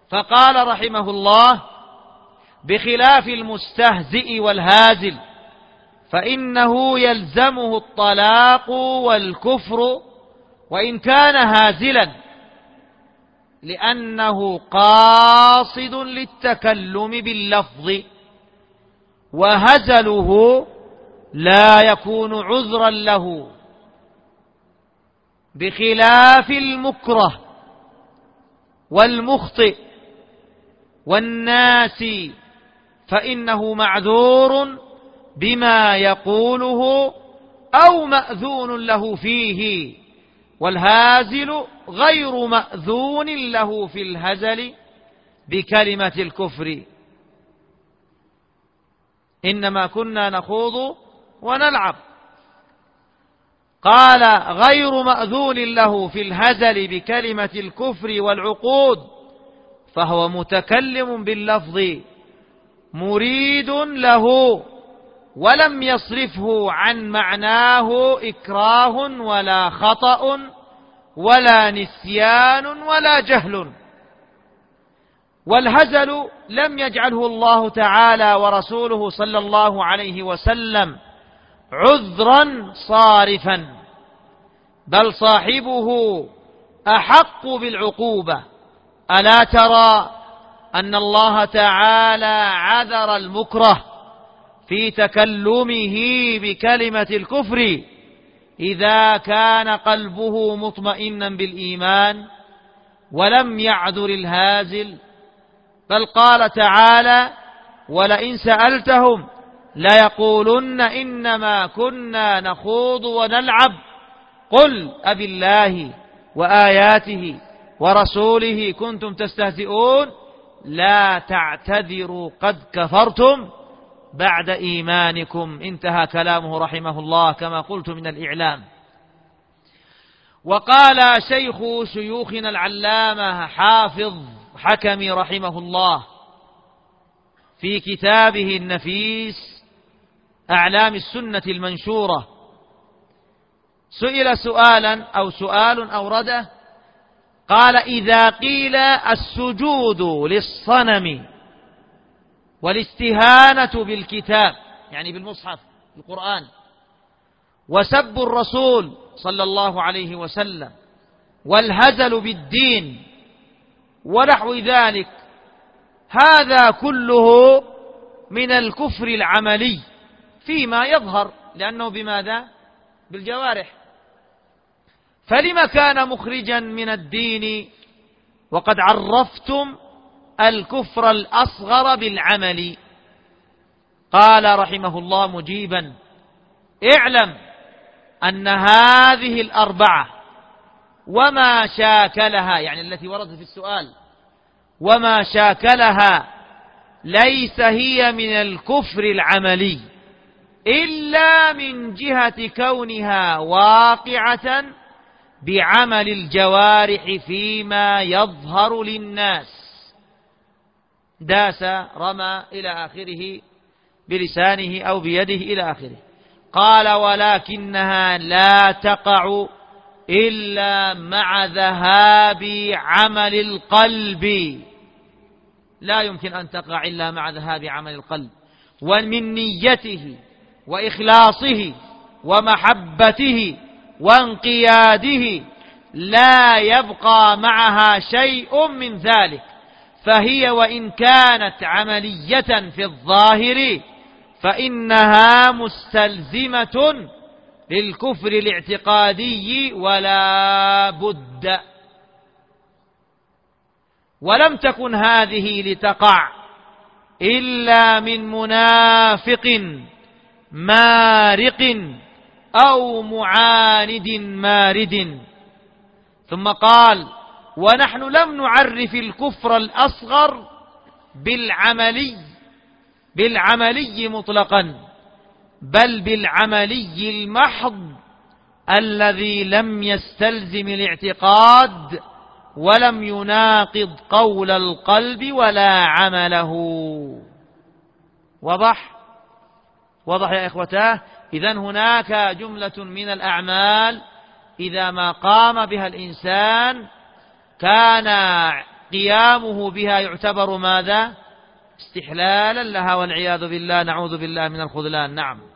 فقال رحمه الله: بخلاف المستهزئ والهازل فإنه يلزمه الطلاق والكفر وإن كان هازلا، لأنه قاصد للتكلم باللفظ، وهزله لا يكون عذرا له، بخلاف المكره والمخطئ والناسي فإنه معذور بما يقوله أو مأذون له فيه، والهازل غير مأذون له في الهزل بكلمة الكفر. إنما كنا نخوض ونلعب. قال: غير مأذون له في الهزل بكلمة الكفر والعقود، فهو متكلم باللفظ مريد له، ولم يصرفه عن معناه إكراه ولا خطأ ولا نسيان ولا جهل. والهزل لم يجعله الله تعالى ورسوله صلى الله عليه وسلم عذرا صارفا، بل صاحبه أحق بالعقوبة. ألا ترى أن الله تعالى عذر المكره في تكلمه بكلمة الكفر إذا كان قلبه مطمئنا بالإيمان، ولم يعذر الهازل، بل قال تعالى: ولئن سألتهم ليقولن إنما كنا نخوض ونلعب قل أبالله وآياته ورسوله كنتم تستهزئون لا تعتذروا قد كفرتم بعد إيمانكم. انتهى كلامه رحمه الله كما قلت من الإعلام. وقال شيخ شيوخنا العلامة حافظ حكمي رحمه الله في كتابه النفيس أعلام السنة المنشورة، سئل سؤالا أو سؤال أورده، قال: إذا قيل السجود للصنم والاستهانة بالكتاب، يعني بالمصحف القرآن، وسب الرسول صلى الله عليه وسلم، والهزل بالدين ونحو ذلك، هذا كله من الكفر العملي فيما يظهر، لأنه بماذا؟ بالجوارح. فلما كان مخرجا من الدين وقد عرفتم الكفر الأصغر بالعمل؟ قال رحمه الله مجيبا: اعلم أن هذه الأربعة وما شاكلها، يعني التي وردت في السؤال، وما شاكلها ليس هي من الكفر العملي إلا من جهة كونها واقعة بعمل الجوارح فيما يظهر للناس، داس، رمى إلى آخره بلسانه أو بيده إلى آخره. قال: ولكنها لا تقع إلا مع ذهاب عمل القلب، لا يمكن أن تقع إلا مع ذهاب عمل القلب ومن نيته وإخلاصه ومحبته وانقياده، لا يبقى معها شيء من ذلك، فهي وإن كانت عملية في الظاهر فإنها مستلزمة للكفر الاعتقادي ولا بد. ولم تكن هذه لتقع إلا من منافق مارق أو معاند مارد. ثم قال: ونحن لم نعرف الكفر الأصغر بالعملي مطلقا، بل بالعملي المحض الذي لم يستلزم الاعتقاد ولم يناقض قول القلب ولا عمله. وضح يا إخوتاه؟ إذن هناك جملة من الأعمال إذا ما قام بها الإنسان كان قيامه بها يعتبر ماذا؟ استحلالا لها، والعياذ بالله، نعوذ بالله من الخذلان. نعم.